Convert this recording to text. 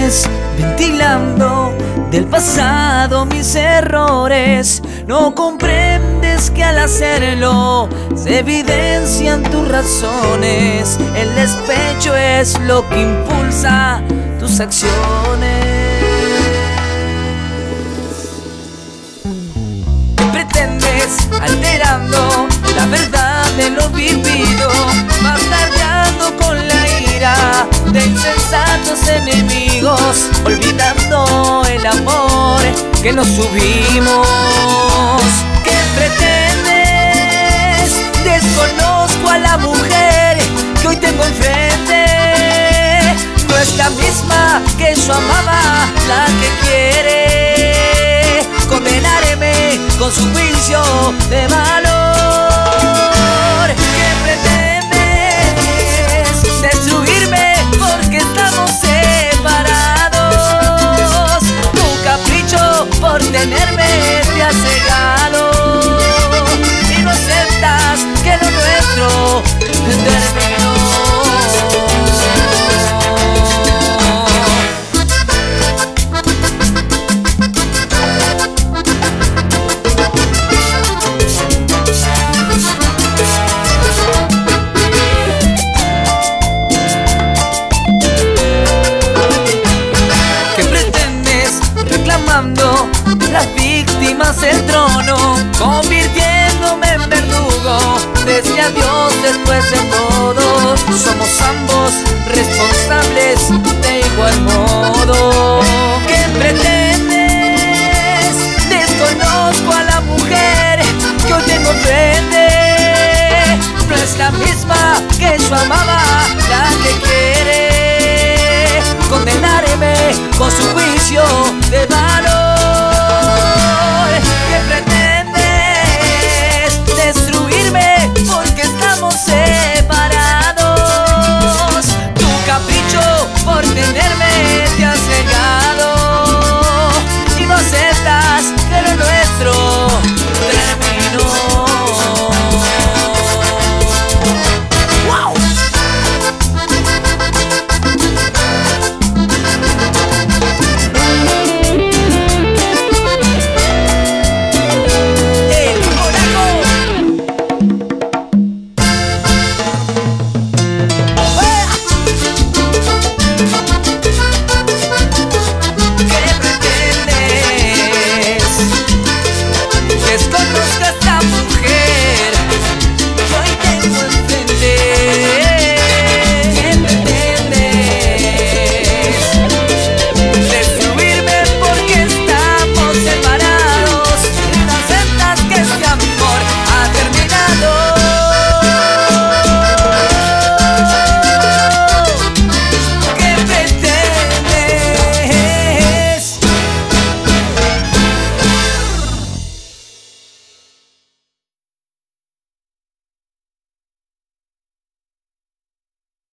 pretendes, ventilando del pasado mis errores. No comprendes que al hacerlo se evidencian tus razones. El despecho es lo que impulsa tus acciones. Pretendes, alterando la verdad de lo vivido, bastardeando con la ira de insensatos enemigos, olvidando el amor que nos tuvimos. ¿Qué pretendes? Desconozco a la mujer que hoy tengo enfrente. No es la misma que yo amaba, la que quiere condenarme con su juicio de valor. ¿Qué pretendes? Destruirme porque estamos separados. Tu capricho por tenerme te ha cegado y no aceptas que lo nuestro terminó. Las víctimas el trono, convirtiéndome en verdugo. Decía Dios después de todo, somos ambos responsables de igual modo. ¿Qué pretendes? Desconozco a la mujer que hoy tengo frente. No es la misma que yo amaba, la que quiero